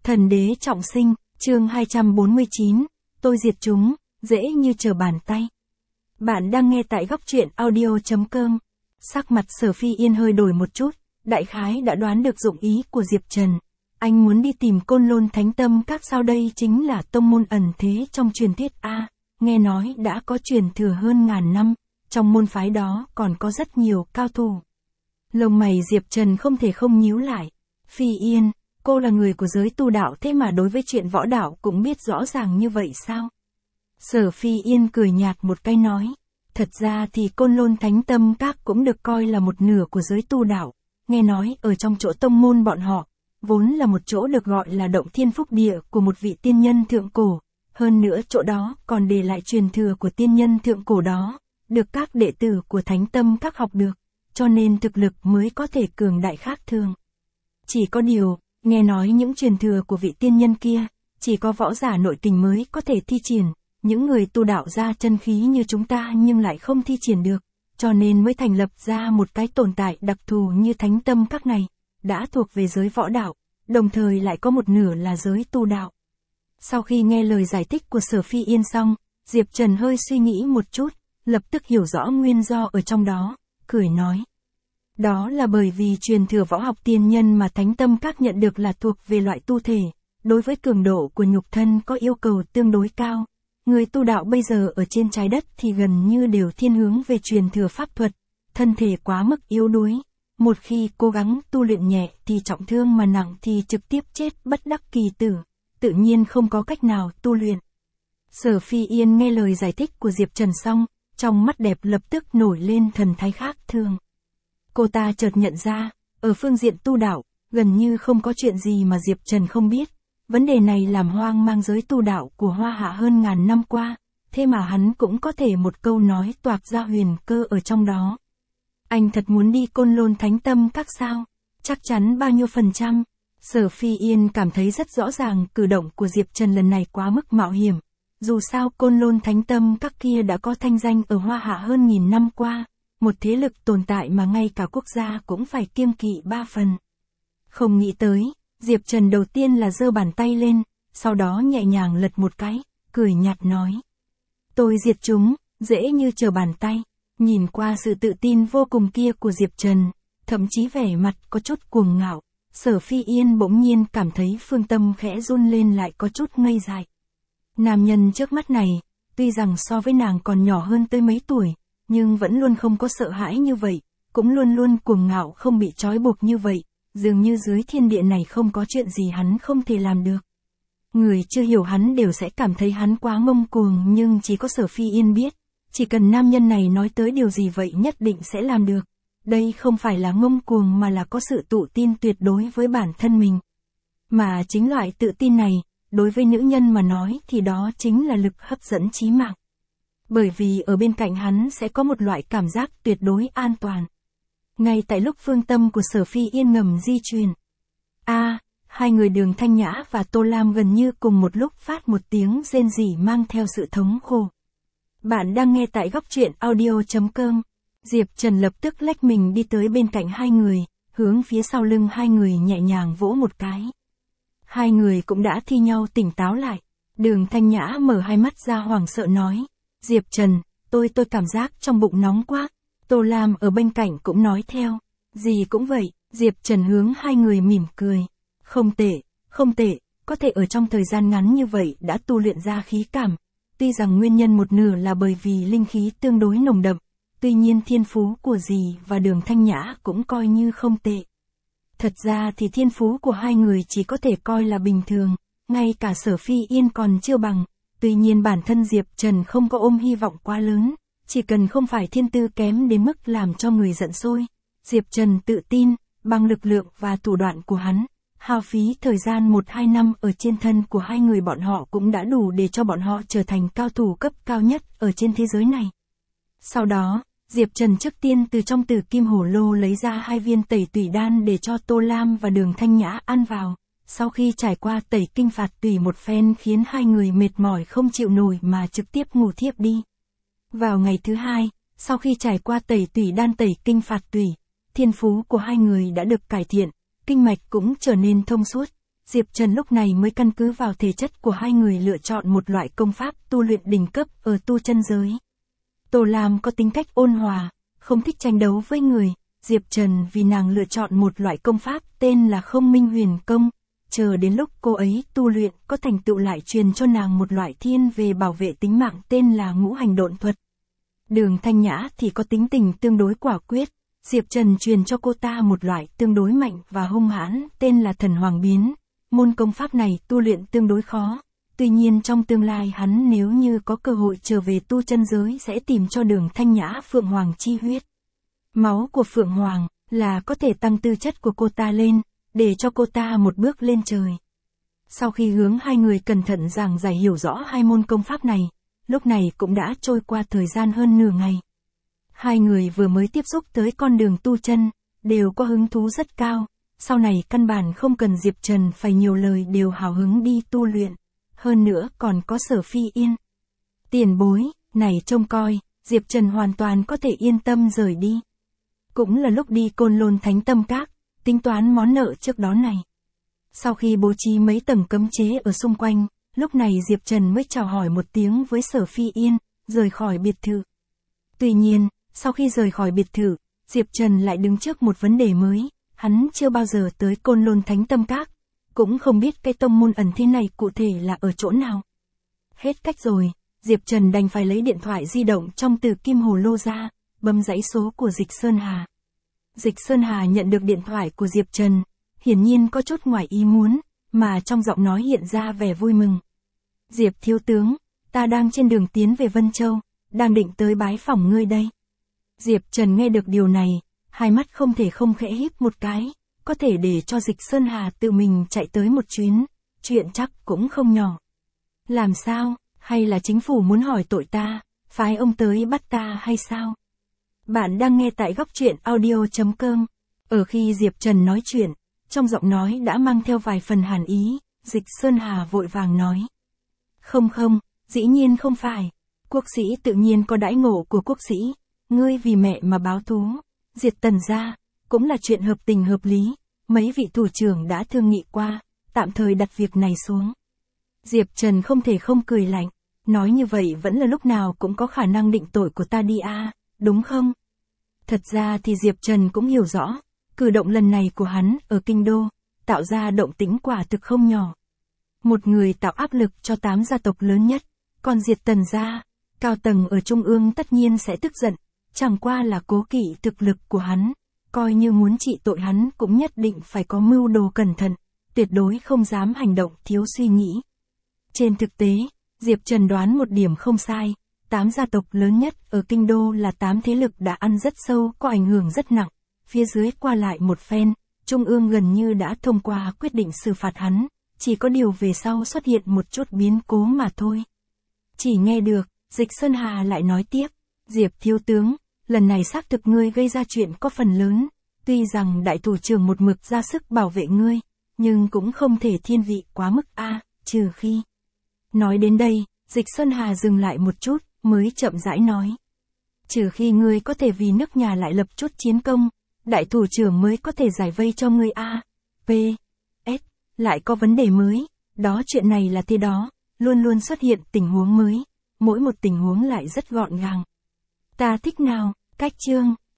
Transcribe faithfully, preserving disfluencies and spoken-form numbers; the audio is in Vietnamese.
Thần đế trọng sinh, chương hai trăm bốn mươi chín, tôi diệt chúng, dễ như trở bàn tay. Bạn đang nghe tại góc truyện audio chấm com. Sắc mặt Sở Phi Yên hơi đổi một chút, đại khái đã đoán được dụng ý của Diệp Trần. Anh muốn đi tìm Côn Lôn Thánh Tâm Các, sao đây chính là tông môn ẩn thế trong truyền thuyết A, nghe nói đã có truyền thừa hơn ngàn năm, trong môn phái đó còn có rất nhiều cao thủ. Lông mày Diệp Trần không thể không nhíu lại. Phi Yên, cô là người của giới tu đạo thế mà đối với chuyện võ đạo cũng biết rõ ràng như vậy sao? Sở Phi Yên cười nhạt một cái nói, thật ra thì Côn Lôn Thánh Tâm Các cũng được coi là một nửa của giới tu đạo, nghe nói ở trong chỗ tông môn bọn họ, vốn là một chỗ được gọi là động thiên phúc địa của một vị tiên nhân thượng cổ, hơn nữa chỗ đó còn để lại truyền thừa của tiên nhân thượng cổ đó, được các đệ tử của Thánh Tâm Các học được, cho nên thực lực mới có thể cường đại khác thường. Chỉ có điều, nghe nói những truyền thừa của vị tiên nhân kia, chỉ có võ giả nội tình mới có thể thi triển, những người tu đạo ra chân khí như chúng ta nhưng lại không thi triển được, cho nên mới thành lập ra một cái tồn tại đặc thù như Thánh Tâm Các này, đã thuộc về giới võ đạo, đồng thời lại có một nửa là giới tu đạo. Sau khi nghe lời giải thích của Sở Phi Yên xong, Diệp Trần hơi suy nghĩ một chút, lập tức hiểu rõ nguyên do ở trong đó, cười nói. Đó là bởi vì truyền thừa võ học tiên nhân mà Thánh Tâm Các nhận được là thuộc về loại tu thể, đối với cường độ của nhục thân có yêu cầu tương đối cao. Người tu đạo bây giờ ở trên trái đất thì gần như đều thiên hướng về truyền thừa pháp thuật, thân thể quá mức yếu đuối. Một khi cố gắng tu luyện nhẹ thì trọng thương mà nặng thì trực tiếp chết bất đắc kỳ tử, tự nhiên không có cách nào tu luyện. Sở Phi Yên nghe lời giải thích của Diệp Trần xong, trong mắt đẹp lập tức nổi lên thần thái khác thường. Cô ta chợt nhận ra, ở phương diện tu đạo, gần như không có chuyện gì mà Diệp Trần không biết. Vấn đề này làm hoang mang giới tu đạo của Hoa Hạ hơn ngàn năm qua, thế mà hắn cũng có thể một câu nói toạc ra huyền cơ ở trong đó. Anh thật muốn đi Côn Lôn Thánh Tâm Các sao? Chắc chắn bao nhiêu phần trăm? Sở Phi Yên cảm thấy rất rõ ràng cử động của Diệp Trần lần này quá mức mạo hiểm. Dù sao Côn Lôn Thánh Tâm Các kia đã có thanh danh ở Hoa Hạ hơn nghìn năm qua, một thế lực tồn tại mà ngay cả quốc gia cũng phải kiêng kỵ ba phần. Không nghĩ tới, Diệp Trần đầu tiên là giơ bàn tay lên, sau đó nhẹ nhàng lật một cái, cười nhạt nói. Tôi diệt chúng, dễ như trở bàn tay. Nhìn qua sự tự tin vô cùng kia của Diệp Trần, thậm chí vẻ mặt có chút cuồng ngạo, Sở Phi Yên bỗng nhiên cảm thấy phương tâm khẽ run lên lại có chút ngây dại. Nam nhân trước mắt này, tuy rằng so với nàng còn nhỏ hơn tới mấy tuổi, nhưng vẫn luôn không có sợ hãi như vậy, cũng luôn luôn cuồng ngạo không bị trói buộc như vậy, dường như dưới thiên địa này không có chuyện gì hắn không thể làm được. Người chưa hiểu hắn đều sẽ cảm thấy hắn quá ngông cuồng, nhưng chỉ có Sở Phi Yên biết, chỉ cần nam nhân này nói tới điều gì vậy nhất định sẽ làm được. Đây không phải là ngông cuồng mà là có sự tự tin tuyệt đối với bản thân mình. Mà chính loại tự tin này, đối với nữ nhân mà nói thì đó chính là lực hấp dẫn chí mạng. Bởi vì ở bên cạnh hắn sẽ có một loại cảm giác tuyệt đối an toàn. Ngay tại lúc phương tâm của Sở Phi Yên ngầm di chuyển. A, à, hai người Đường Thanh Nhã và Tô Lam gần như cùng một lúc phát một tiếng rên rỉ mang theo sự thống khổ. Bạn đang nghe tại góc truyện audio chấm com. Diệp Trần lập tức lách mình đi tới bên cạnh hai người, hướng phía sau lưng hai người nhẹ nhàng vỗ một cái. Hai người cũng đã thi nhau tỉnh táo lại. Đường Thanh Nhã mở hai mắt ra hoảng sợ nói. Diệp Trần, tôi tôi cảm giác trong bụng nóng quá. Tô Lam ở bên cạnh cũng nói theo. Gì cũng vậy, Diệp Trần hướng hai người mỉm cười. Không tệ, không tệ, có thể ở trong thời gian ngắn như vậy đã tu luyện ra khí cảm. Tuy rằng nguyên nhân một nửa là bởi vì linh khí tương đối nồng đậm, tuy nhiên thiên phú của dì và Đường Thanh Nhã cũng coi như không tệ. Thật ra thì thiên phú của hai người chỉ có thể coi là bình thường, ngay cả Sở Phi Yên còn chưa bằng, tuy nhiên bản thân Diệp Trần không có ôm hy vọng quá lớn, chỉ cần không phải thiên tư kém đến mức làm cho người giận sôi. Diệp Trần tự tin, bằng lực lượng và thủ đoạn của hắn, hao phí thời gian một hai năm ở trên thân của hai người bọn họ cũng đã đủ để cho bọn họ trở thành cao thủ cấp cao nhất ở trên thế giới này. Sau đó, Diệp Trần trước tiên từ trong Tử Kim Hổ Lô lấy ra hai viên tẩy tủy đan để cho Tô Lam và Đường Thanh Nhã ăn vào. Sau khi trải qua tẩy kinh phạt tủy một phen khiến hai người mệt mỏi không chịu nổi mà trực tiếp ngủ thiếp đi. Vào ngày thứ hai, sau khi trải qua tẩy tủy đan tẩy kinh phạt tủy, thiên phú của hai người đã được cải thiện, kinh mạch cũng trở nên thông suốt. Diệp Trần lúc này mới căn cứ vào thể chất của hai người lựa chọn một loại công pháp tu luyện đỉnh cấp ở tu chân giới. Tô Lam có tính cách ôn hòa, không thích tranh đấu với người, Diệp Trần vì nàng lựa chọn một loại công pháp tên là Không Minh Huyền Công, chờ đến lúc cô ấy tu luyện có thành tựu lại truyền cho nàng một loại thiên về bảo vệ tính mạng tên là Ngũ Hành Độn Thuật. Đường Thanh Nhã thì có tính tình tương đối quả quyết, Diệp Trần truyền cho cô ta một loại tương đối mạnh và hung hãn tên là Thần Hoàng Biến. Môn công pháp này tu luyện tương đối khó, tuy nhiên trong tương lai hắn nếu như có cơ hội trở về tu chân giới sẽ tìm cho Đường Thanh Nhã Phượng Hoàng chi huyết. Máu của Phượng Hoàng là có thể tăng tư chất của cô ta lên, để cho cô ta một bước lên trời. Sau khi hướng hai người cẩn thận giảng giải hiểu rõ hai môn công pháp này, lúc này cũng đã trôi qua thời gian hơn nửa ngày. Hai người vừa mới tiếp xúc tới con đường tu chân, đều có hứng thú rất cao, sau này căn bản không cần Diệp Trần phải nhiều lời đều hào hứng đi tu luyện, hơn nữa còn có Sở Phi Yên. Tiền bối, này trông coi, Diệp Trần hoàn toàn có thể yên tâm rời đi. Cũng là lúc đi Côn Lôn Thánh Tâm Các, tính toán món nợ trước đó này. Sau khi bố trí mấy tầng cấm chế ở xung quanh, lúc này Diệp Trần mới chào hỏi một tiếng với Sở Phi Yên, rời khỏi biệt thự. Tuy nhiên, sau khi rời khỏi biệt thự, Diệp Trần lại đứng trước một vấn đề mới, hắn chưa bao giờ tới Côn Lôn Thánh Tâm Các, cũng không biết cái tông môn ẩn thế này cụ thể là ở chỗ nào. Hết cách rồi, Diệp Trần đành phải lấy điện thoại di động trong Tử Kim Hồ Lô ra, bấm dãy số của Dịch Sơn Hà. Dịch Sơn Hà nhận được điện thoại của Diệp Trần, hiển nhiên có chút ngoài ý muốn, mà trong giọng nói hiện ra vẻ vui mừng. Diệp thiếu tướng, ta đang trên đường tiến về Vân Châu, đang định tới bái phỏng ngươi đây. Diệp Trần nghe được điều này, hai mắt không thể không khẽ híp một cái, có thể để cho Dịch Sơn Hà tự mình chạy tới một chuyến, chuyện chắc cũng không nhỏ. Làm sao, hay là chính phủ muốn hỏi tội ta, phái ông tới bắt ta hay sao? Bạn đang nghe tại góc truyện audio chấm com. Ở khi Diệp Trần nói chuyện, trong giọng nói đã mang theo vài phần hàn ý, Dịch Sơn Hà vội vàng nói. Không không, dĩ nhiên không phải. Quốc sĩ tự nhiên có đãi ngộ của quốc sĩ, ngươi vì mẹ mà báo thú, diệt Tần gia, cũng là chuyện hợp tình hợp lý, mấy vị thủ trưởng đã thương nghị qua, tạm thời đặt việc này xuống. Diệp Trần không thể không cười lạnh, nói như vậy vẫn là lúc nào cũng có khả năng định tội của ta đi a, đúng không? Thật ra thì Diệp Trần cũng hiểu rõ, cử động lần này của hắn ở kinh đô, tạo ra động tĩnh quả thực không nhỏ. Một người tạo áp lực cho tám gia tộc lớn nhất, còn diệt Tần gia, cao tầng ở trung ương tất nhiên sẽ tức giận, chẳng qua là cố kỵ thực lực của hắn, coi như muốn trị tội hắn cũng nhất định phải có mưu đồ cẩn thận, tuyệt đối không dám hành động thiếu suy nghĩ. Trên thực tế, Diệp Trần đoán một điểm không sai, tám gia tộc lớn nhất ở kinh đô là tám thế lực đã ăn rất sâu, có ảnh hưởng rất nặng, phía dưới qua lại một phen, trung ương gần như đã thông qua quyết định xử phạt hắn, chỉ có điều về sau xuất hiện một chút biến cố mà thôi. Chỉ nghe được, Dịch Sơn Hà lại nói tiếp, Diệp thiếu tướng, lần này xác thực ngươi gây ra chuyện có phần lớn, tuy rằng đại thủ trưởng một mực ra sức bảo vệ ngươi, nhưng cũng không thể thiên vị quá mức a, trừ khi. Nói đến đây, Dịch Sơn Hà dừng lại một chút, mới chậm rãi nói. Trừ khi ngươi có thể vì nước nhà lại lập chút chiến công, đại thủ trưởng mới có thể giải vây cho ngươi a. P. S. Lại có vấn đề mới, đó chuyện này là thế đó, luôn luôn xuất hiện tình huống mới, mỗi một tình huống lại rất gọn gàng. Ta thích nào, cách chương.